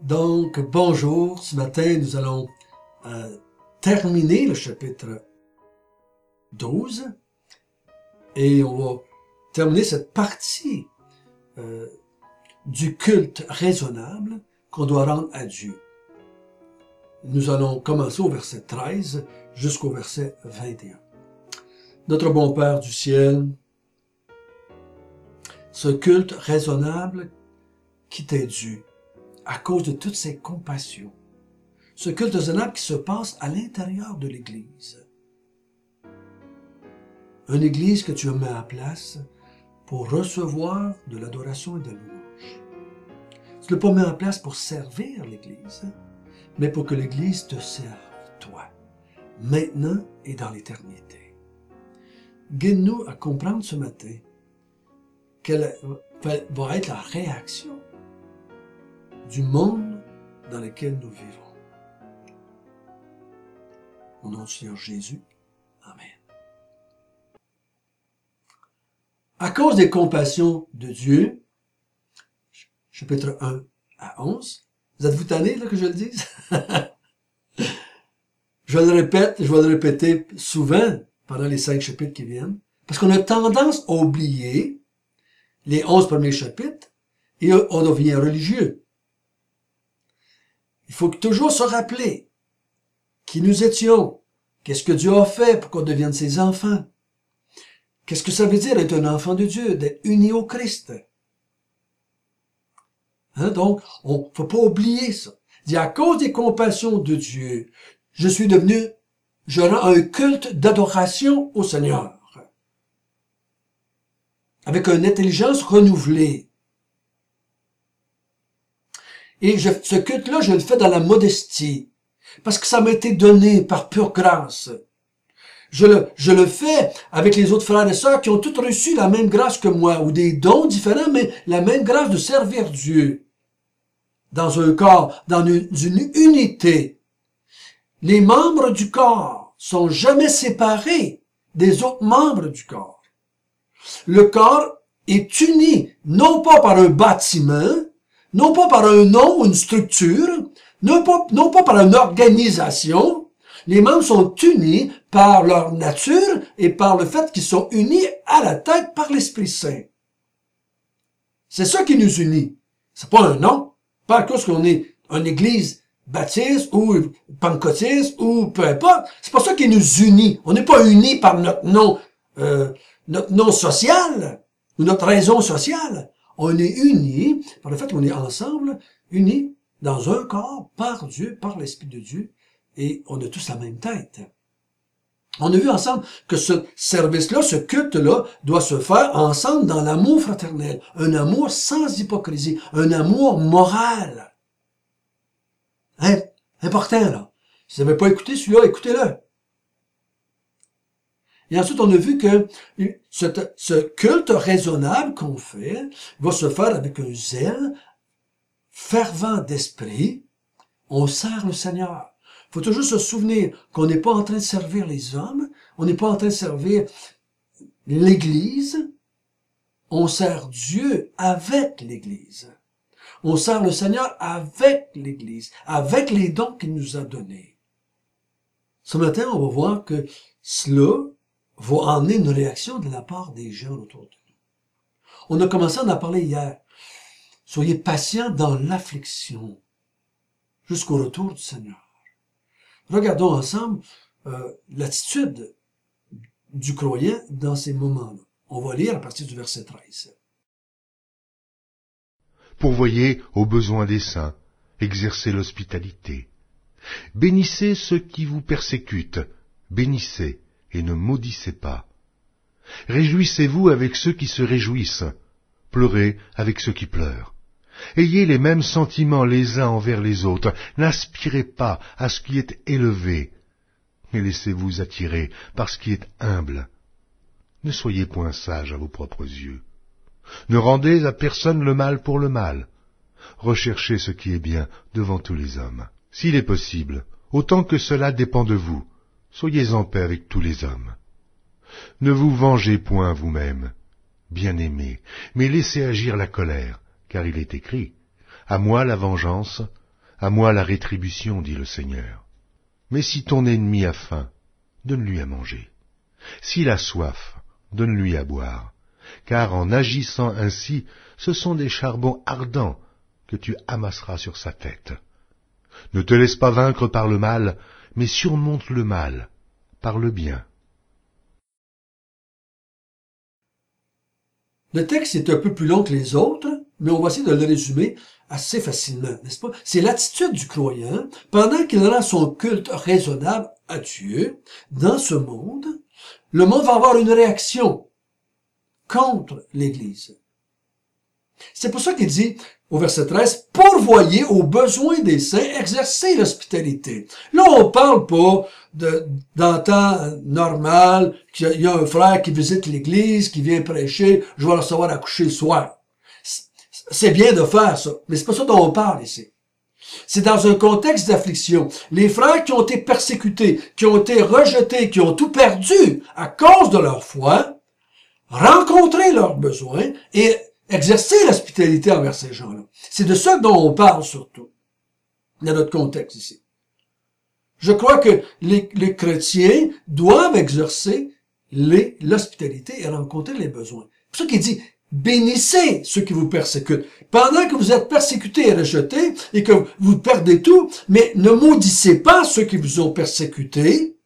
Donc, bonjour. Ce matin, nous allons terminer le chapitre 12 et on va terminer cette partie du culte raisonnable qu'on doit rendre à Dieu. Nous allons commencer au verset 13 jusqu'au verset 21. Notre bon Père du ciel, ce culte raisonnable qui t'est dû à cause de toutes ces compassions, ce culte raisonnable qui se passe à l'intérieur de l'Église. Une Église que tu as mis en place pour recevoir de l'adoration et de la louange. Tu ne l'as pas mis en place pour servir l'Église, mais pour que l'Église te serve, toi, maintenant et dans l'éternité. Guide-nous à comprendre ce matin quelle va être la réaction du monde dans lequel nous vivons. Au nom du Seigneur Jésus, Amen. À cause des compassions de Dieu, chapitre 1 à 11, vous êtes-vous tannés là, que je le dise? Je le répète, je vais le répéter souvent pendant les 5 chapitres qui viennent, parce qu'on a tendance à oublier les 11 premiers chapitres et on devient religieux. Il faut toujours se rappeler qui nous étions, qu'est-ce que Dieu a fait pour qu'on devienne ses enfants. Qu'est-ce que ça veut dire être un enfant de Dieu, d'être uni au Christ? Donc, on ne faut pas oublier ça. Il dit, à cause des compassions de Dieu, je rends un culte d'adoration au Seigneur. Avec une intelligence renouvelée. Et ce culte-là, je le fais dans la modestie. Parce que ça m'a été donné par pure grâce. Je le fais avec les autres frères et sœurs qui ont tous reçu la même grâce que moi, ou des dons différents, mais la même grâce de servir Dieu. Dans un corps, dans une unité. Les membres du corps sont jamais séparés des autres membres du corps. Le corps est uni, non pas par un bâtiment, non pas par un nom ou une structure, non pas par une organisation. Les membres sont unis par leur nature et par le fait qu'ils sont unis à la tête par l'Esprit Saint. C'est ça qui nous unit. C'est pas un nom. Pas à cause qu'on est une église baptiste ou pentecôtiste ou peu importe. C'est pas ça qui nous unit. On n'est pas unis par notre nom social ou notre raison sociale. On est unis par le fait qu'on est ensemble, unis dans un corps par Dieu, par l'Esprit de Dieu, et on a tous la même tête. On a vu ensemble que ce service-là, ce culte-là, doit se faire ensemble dans l'amour fraternel, un amour sans hypocrisie, un amour moral. Important, là. Si vous n'avez pas écouté celui-là, écoutez-le. Et ensuite, on a vu que ce culte raisonnable qu'on fait va se faire avec un zèle fervent d'esprit. On sert le Seigneur. Il faut toujours se souvenir qu'on n'est pas en train de servir les hommes, on n'est pas en train de servir l'Église, on sert Dieu avec l'Église. On sert le Seigneur avec l'Église, avec les dons qu'il nous a donnés. Ce matin, on va voir que cela va emmener une réaction de la part des gens autour de nous. On a commencé à en parler hier. Soyez patients dans l'affliction jusqu'au retour du Seigneur. Regardons ensemble l'attitude du croyant dans ces moments-là. On va lire à partir du verset 13. Pourvoyez aux besoins des saints, exercez l'hospitalité. Bénissez ceux qui vous persécutent, bénissez et ne maudissez pas. Réjouissez-vous avec ceux qui se réjouissent, pleurez avec ceux qui pleurent. Ayez les mêmes sentiments les uns envers les autres, n'aspirez pas à ce qui est élevé, mais laissez-vous attirer par ce qui est humble. Ne soyez point sages à vos propres yeux. Ne rendez à personne le mal pour le mal. Recherchez ce qui est bien devant tous les hommes. S'il est possible, autant que cela dépend de vous, soyez en paix avec tous les hommes. Ne vous vengez point vous-même, bien-aimés, mais laissez agir la colère, car il est écrit, « À moi la vengeance, À moi la rétribution, dit le Seigneur. Mais si ton ennemi a faim, donne-lui à manger. S'il a soif, donne-lui à boire. Car en agissant ainsi, ce sont des charbons ardents que tu amasseras sur sa tête. Ne te laisse pas vaincre par le mal, mais surmonte le mal par le bien. Le texte est un peu plus long que les autres, mais on va essayer de le résumer assez facilement, n'est-ce pas? C'est l'attitude du croyant pendant qu'il rend son culte raisonnable à Dieu dans ce monde. Le monde va avoir une réaction contre l'Église. C'est pour ça qu'il dit, au verset 13, « Pourvoyez aux besoins des saints, exercez l'hospitalité. » Là, on parle pas d'un temps normal, qu'il y a un frère qui visite l'Église, qui vient prêcher, je vais le recevoir à coucher le soir. C'est bien de faire ça, mais c'est pas ça dont on parle ici. C'est dans un contexte d'affliction. Les frères qui ont été persécutés, qui ont été rejetés, qui ont tout perdu à cause de leur foi, rencontrer leurs besoins et exercer l'hospitalité envers ces gens-là. C'est de ça dont on parle surtout, dans notre contexte ici. Je crois que les chrétiens doivent exercer l'hospitalité et rencontrer les besoins. C'est pour ça qu'il dit, bénissez ceux qui vous persécutent. Pendant que vous êtes persécutés et rejetés et que vous perdez tout, mais ne maudissez pas ceux qui vous ont persécutés.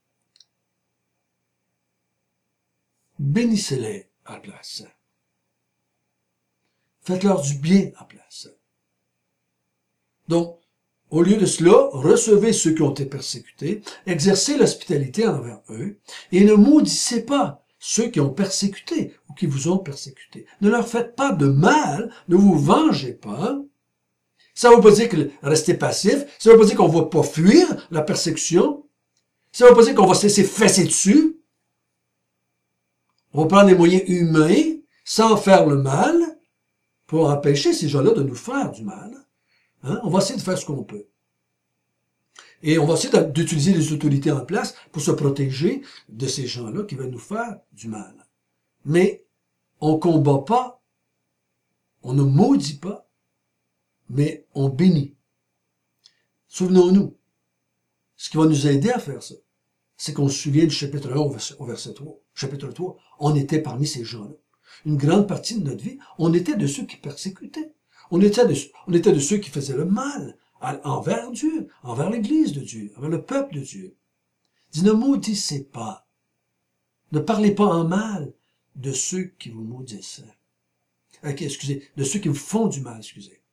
Bénissez-les à la place. Faites-leur du bien à la place. Donc, au lieu de cela, recevez ceux qui ont été persécutés, exercez l'hospitalité envers eux, et ne maudissez pas ceux qui ont persécuté ou qui vous ont persécuté. Ne leur faites pas de mal, ne vous vengez pas. Ça ne veut pas dire que restez passif, ça ne veut pas dire qu'on ne va pas fuir la persécution, ça ne veut pas dire qu'on va se laisser fesser dessus. On va prendre des moyens humains, sans faire le mal, pour empêcher ces gens-là de nous faire du mal. Hein? On va essayer de faire ce qu'on peut. Et on va essayer d'utiliser les autorités en place pour se protéger de ces gens-là qui veulent nous faire du mal. Mais on combat pas, on ne maudit pas, mais on bénit. Souvenons-nous, ce qui va nous aider à faire ça, c'est qu'on se souvient du chapitre 1 au verset 3. Chapitre 3, on était parmi ces gens-là. Une grande partie de notre vie, on était de ceux qui persécutaient. On était de ceux qui faisaient le mal envers Dieu, envers l'Église de Dieu, envers le peuple de Dieu. Il dit, ne maudissez pas. Ne parlez pas en mal de ceux qui vous maudissent. Excusez, de ceux qui vous font du mal, excusez.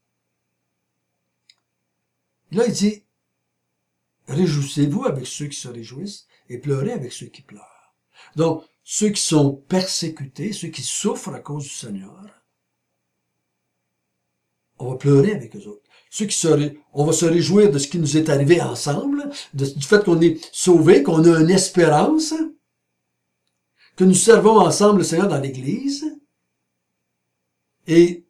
Là, il dit, réjouissez-vous avec ceux qui se réjouissent et pleurez avec ceux qui pleurent. Donc, ceux qui sont persécutés, ceux qui souffrent à cause du Seigneur, on va pleurer avec eux autres. On va se réjouir de ce qui nous est arrivé ensemble, du fait qu'on est sauvés, qu'on a une espérance, que nous servons ensemble le Seigneur dans l'Église, et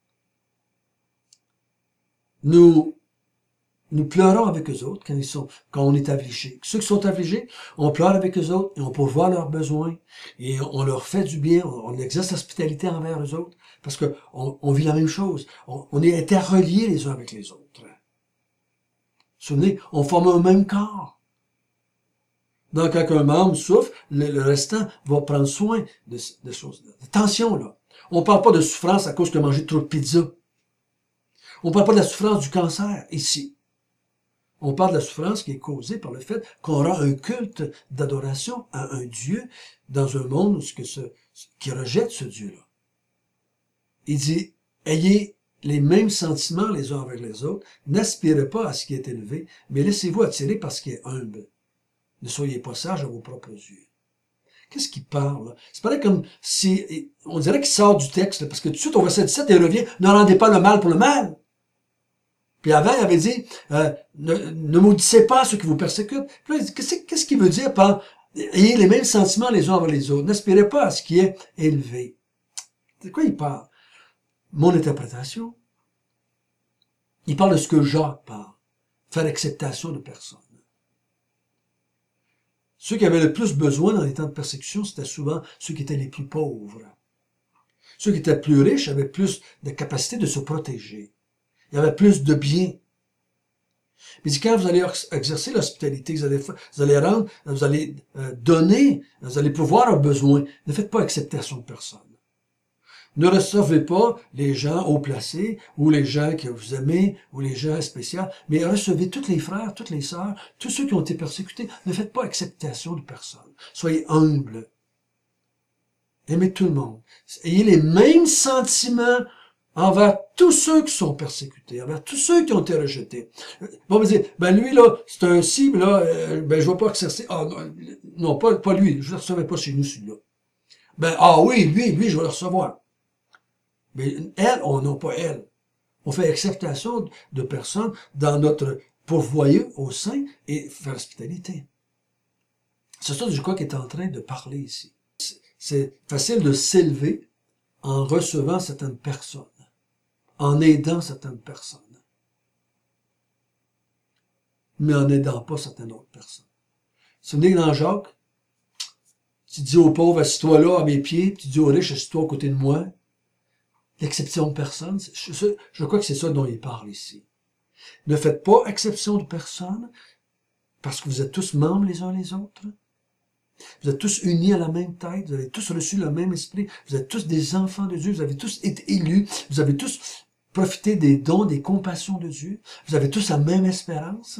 nous pleurons avec eux autres quand on est affligé. Ceux qui sont affligés, on pleure avec eux autres et on pourvoit leurs besoins et on leur fait du bien, on exerce l'hospitalité envers eux autres parce que on vit la même chose. On est interreliés les uns avec les autres. Souvenez, on forme un même corps. Donc, quand un membre souffre, le restant va prendre soin de choses. Attention, là. On ne parle pas de souffrance à cause de manger trop de pizza. On ne parle pas de la souffrance du cancer, ici. On parle de la souffrance qui est causée par le fait qu'on rend un culte d'adoration à un Dieu dans un monde qui rejette ce Dieu-là. Il dit, ayez les mêmes sentiments les uns avec les autres, n'aspirez pas à ce qui est élevé, mais laissez-vous attirer par ce qui est humble. Ne soyez pas sages à vos propres yeux. Qu'est-ce qu'il parle, là? C'est pareil comme si, on dirait qu'il sort du texte, là, parce que tout de suite, au verset 17, il revient, ne rendez pas le mal pour le mal. Puis avant, il avait dit, ne maudissez pas ceux qui vous persécutent. Puis là, qu'est-ce qu'il veut dire par, ayez les mêmes sentiments les uns envers les autres, n'aspirez pas à ce qui est élevé. De quoi il parle? Mon interprétation. Il parle de ce que Jacques parle. Faire acceptation de personne. Ceux qui avaient le plus besoin dans les temps de persécution, c'était souvent ceux qui étaient les plus pauvres. Ceux qui étaient plus riches avaient plus de capacité de se protéger. Il y avait plus de biens. Mais il dit, quand vous allez exercer l'hospitalité, vous allez rendre, vous allez donner, vous allez pouvoir aux besoins, ne faites pas acceptation de personne. Ne recevez pas les gens haut placés, ou les gens que vous aimez, ou les gens spéciaux, mais recevez tous les frères, toutes les sœurs, tous ceux qui ont été persécutés. Ne faites pas acceptation de personne. Soyez humbles. Aimez tout le monde. Ayez les mêmes sentiments envers tous ceux qui sont persécutés, envers tous ceux qui ont été rejetés. Bon, vous dites, ben lui, là, c'est un cible, là, ben je ne vais pas exercer. Ah, non, pas lui, je ne le recevais pas chez nous, celui-là. Ben, ah oui, lui, je vais le recevoir. Mais elle, on n'a pas elle. On fait acceptation de personnes dans notre pourvoyeur au sein et faire hospitalité. C'est ça, je crois, qu'il est en train de parler ici. C'est facile de s'élever en recevant certaines personnes, en aidant certaines personnes, mais en n'aidant pas certaines autres personnes. Si vous venez dans Jacques, tu dis aux pauvres, assis-toi là à mes pieds, puis tu dis aux riches, assis-toi à côté de moi. L'exception de personne, je crois que c'est ça dont il parle ici. Ne faites pas exception de personne, parce que vous êtes tous membres les uns les autres. Vous êtes tous unis à la même tête, vous avez tous reçu le même esprit, vous êtes tous des enfants de Dieu, vous avez tous été élus, vous avez tous profité des dons, des compassions de Dieu, vous avez tous la même espérance.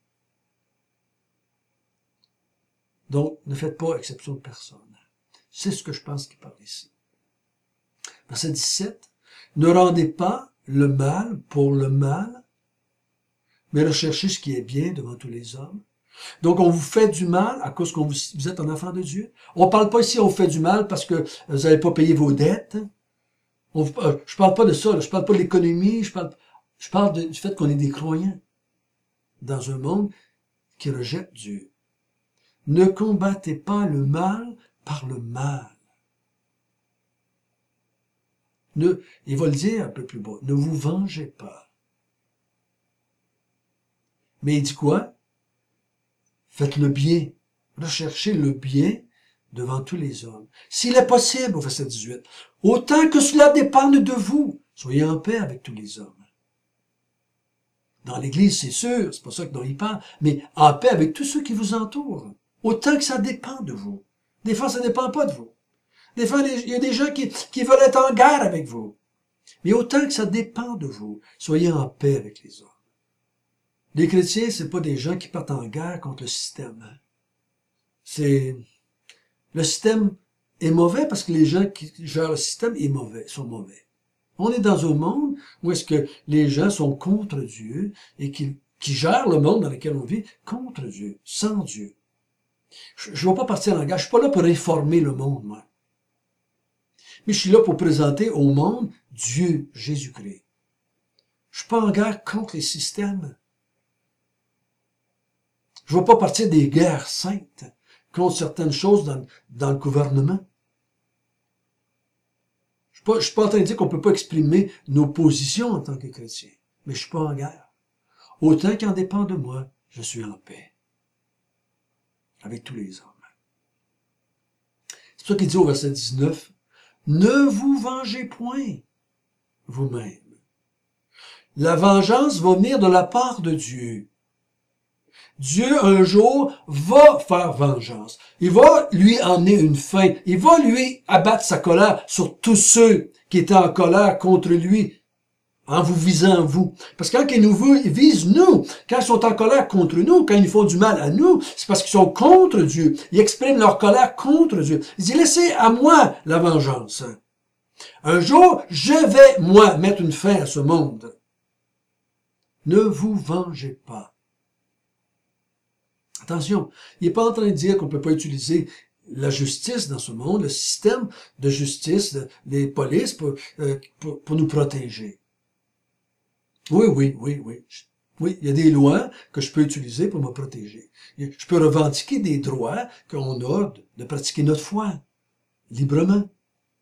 Donc, ne faites pas exception de personne. C'est ce que je pense qu'il parle ici. Verset 17. Ne rendez pas le mal pour le mal, mais recherchez ce qui est bien devant tous les hommes. Donc, on vous fait du mal à cause que vous êtes un enfant de Dieu. On ne parle pas ici, on vous fait du mal parce que vous n'avez pas payé vos dettes. Je parle pas de ça, là. Je parle pas de l'économie, je parle du fait qu'on est des croyants dans un monde qui rejette Dieu. Ne combattez pas le mal par le mal. Il va le dire un peu plus bas, ne vous vengez pas. Mais il dit quoi? Faites le bien. Recherchez le bien devant tous les hommes. S'il est possible, au verset 18, autant que cela dépende de vous, soyez en paix avec tous les hommes. Dans l'Église, c'est sûr, c'est pas ça dont il parle, mais en paix avec tous ceux qui vous entourent. Autant que ça dépend de vous. Des fois, ça ne dépend pas de vous. Des fois, il y a des gens qui veulent être en guerre avec vous. Mais autant que ça dépend de vous, soyez en paix avec les hommes. Les chrétiens, c'est pas des gens qui partent en guerre contre le système. Le système est mauvais parce que les gens qui gèrent le système sont mauvais. On est dans un monde où est-ce que les gens sont contre Dieu et qui gèrent le monde dans lequel on vit contre Dieu, sans Dieu. Je ne vais pas partir en guerre. Je suis pas là pour réformer le monde, moi. Mais je suis là pour présenter au monde Dieu, Jésus-Christ. Je suis pas en guerre contre les systèmes. Je ne vais pas partir des guerres saintes contre certaines choses dans le gouvernement. Je suis pas en train de dire qu'on peut pas exprimer nos positions en tant que chrétiens, mais je suis pas en guerre. Autant qu'en dépend de moi, je suis en paix avec tous les hommes. C'est pour ça qu'il dit au verset 19, ne vous vengez point vous-même. La vengeance va venir de la part de Dieu. Dieu, un jour, va faire vengeance. Il va lui emmener une fin. Il va lui abattre sa colère sur tous ceux qui étaient en colère contre lui, en vous visant vous. Parce que quand ils nous visent, nous, quand ils sont en colère contre nous, quand ils font du mal à nous, c'est parce qu'ils sont contre Dieu. Ils expriment leur colère contre Dieu. Ils disent, laissez à moi la vengeance. Un jour, je vais, moi, mettre une fin à ce monde. Ne vous vengez pas. Attention, il n'est pas en train de dire qu'on ne peut pas utiliser la justice dans ce monde, le système de justice, les polices pour nous protéger. Oui. Oui, il y a des lois que je peux utiliser pour me protéger. Je peux revendiquer des droits qu'on a de pratiquer notre foi, librement.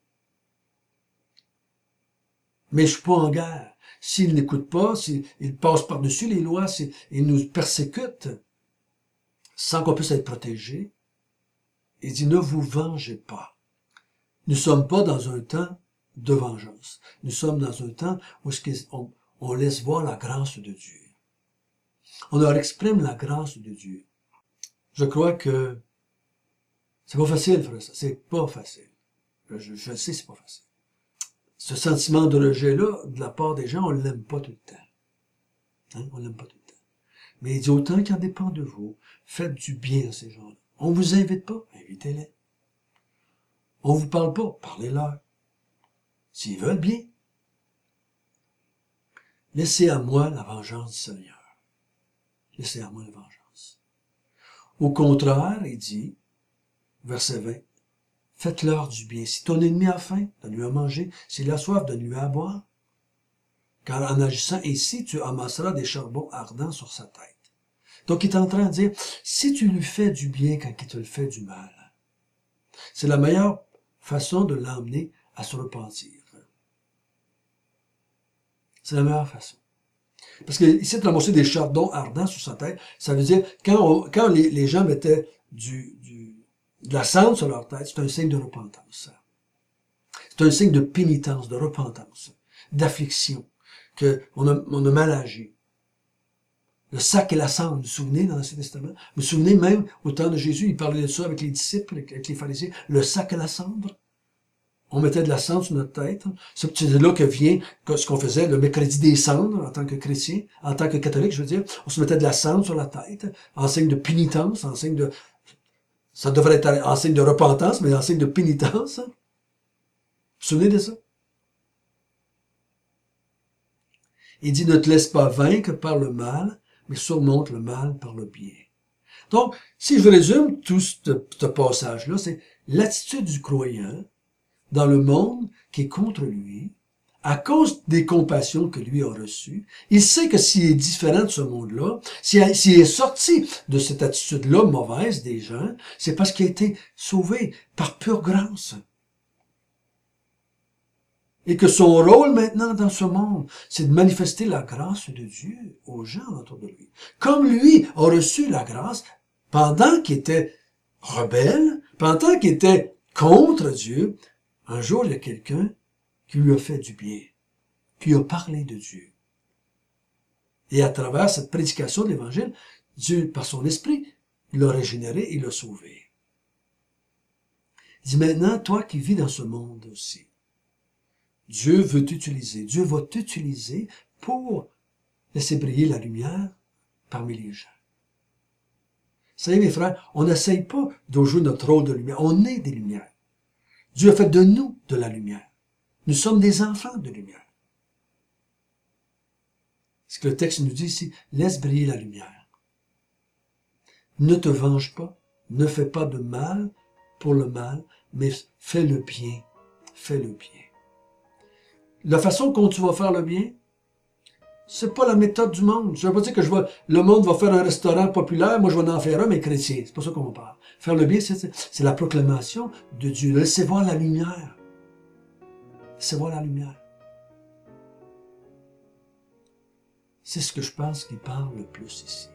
Mais je suis pas en guerre. S'ils n'écoutent pas, s'ils passent par-dessus les lois, s'ils nous persécutent, sans qu'on puisse être protégé, il dit, ne vous vengez pas. Nous ne sommes pas dans un temps de vengeance. Nous sommes dans un temps où on laisse voir la grâce de Dieu. on leur exprime la grâce de Dieu. Je crois que c'est pas facile, frère, ça. C'est pas facile. Je le sais, c'est pas facile. Ce sentiment de rejet-là, de la part des gens, on l'aime pas tout le temps. Hein? On l'aime pas tout le temps. Mais il dit, autant qu'il en dépend de vous, faites du bien à ces gens-là. On vous invite pas, invitez-les. On vous parle pas, parlez-leur. S'ils veulent bien. Laissez à moi la vengeance du Seigneur. Laissez à moi la vengeance. Au contraire, il dit, verset 20, faites-leur du bien. Si ton ennemi a faim, donne-lui à manger. S'il a soif, donne-lui à boire. Car en agissant ainsi, tu amasseras des charbons ardents sur sa tête. Donc il est en train de dire, si tu lui fais du bien quand il te le fait du mal, c'est la meilleure façon de l'emmener à se repentir. C'est la meilleure façon. Parce que ici, tu as amasser des chardons ardents sur sa tête, ça veut dire, quand les gens mettaient de la cendre sur leur tête, c'est un signe de repentance. C'est un signe de pénitence, de repentance, d'affliction, qu'on a mal agi. Le sac et la cendre, vous vous souvenez dans l'Ancien Testament? Vous vous souvenez même, au temps de Jésus, il parlait de ça avec les disciples, avec les pharisiens, le sac et la cendre. On mettait de la cendre sur notre tête. C'est de là que vient ce qu'on faisait le mercredi des cendres en tant que chrétien, en tant que catholique, je veux dire. On se mettait de la cendre sur la tête, en signe de pénitence, en signe de... Ça devrait être en signe de repentance, mais en signe de pénitence. Vous vous souvenez de ça? Il dit, ne te laisse pas vaincre par le mal, mais surmonte le mal par le bien. Donc, si je résume tout ce passage-là, c'est l'attitude du croyant dans le monde qui est contre lui, à cause des compassions que lui a reçues. Il sait que s'il est différent de ce monde-là, s'il est sorti de cette attitude-là mauvaise des gens, c'est parce qu'il a été sauvé par pure grâce. Et que son rôle maintenant dans ce monde, c'est de manifester la grâce de Dieu aux gens autour de lui. Comme lui a reçu la grâce pendant qu'il était rebelle, pendant qu'il était contre Dieu, un jour il y a quelqu'un qui lui a fait du bien, qui a parlé de Dieu. Et à travers cette prédication de l'Évangile, Dieu, par son esprit, il l'a régénéré, il l'a sauvé. Il dit maintenant, toi qui vis dans ce monde aussi, Dieu veut t'utiliser. Dieu va t'utiliser pour laisser briller la lumière parmi les gens. Vous savez, mes frères, on n'essaye pas de jouer notre rôle de lumière. On est des lumières. Dieu a fait de nous de la lumière. Nous sommes des enfants de lumière. Ce que le texte nous dit ici, laisse briller la lumière. Ne te venge pas, ne fais pas de mal pour le mal, mais fais le bien. Fais le bien. La façon dont tu vas faire le bien, c'est pas la méthode du monde. Je veux pas dire que le monde va faire un restaurant populaire, moi je vais en faire un, mais chrétien. C'est pas ça qu'on parle. Faire le bien, c'est la proclamation de Dieu. Laissez voir la lumière. Laissez voir la lumière. C'est ce que je pense qui parle le plus ici.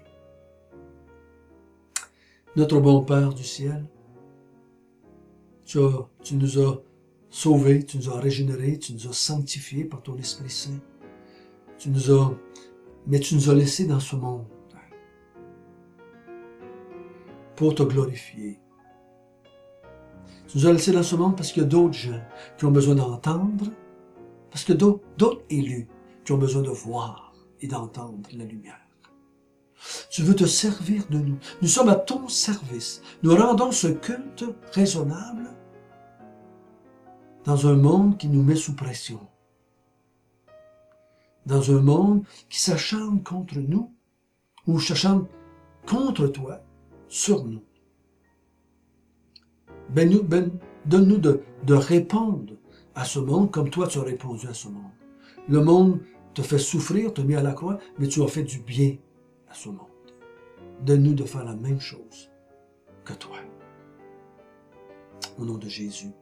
Notre bon Père du ciel, tu nous as sauvés, tu nous as régénérés, tu nous as sanctifiés par ton Esprit Saint. Mais tu nous as laissés dans ce monde pour te glorifier. Tu nous as laissés dans ce monde parce qu'il y a d'autres gens qui ont besoin d'entendre, parce que d'autres élus qui ont besoin de voir et d'entendre la lumière. Tu veux te servir de nous. Nous sommes à ton service. Nous rendons ce culte raisonnable dans un monde qui nous met sous pression. Dans un monde qui s'acharne contre nous, ou s'acharne contre toi, sur nous. Donne-nous de répondre à ce monde comme toi tu as répondu à ce monde. Le monde te fait souffrir, te met à la croix, mais tu as fait du bien à ce monde. Donne-nous de faire la même chose que toi. Au nom de Jésus.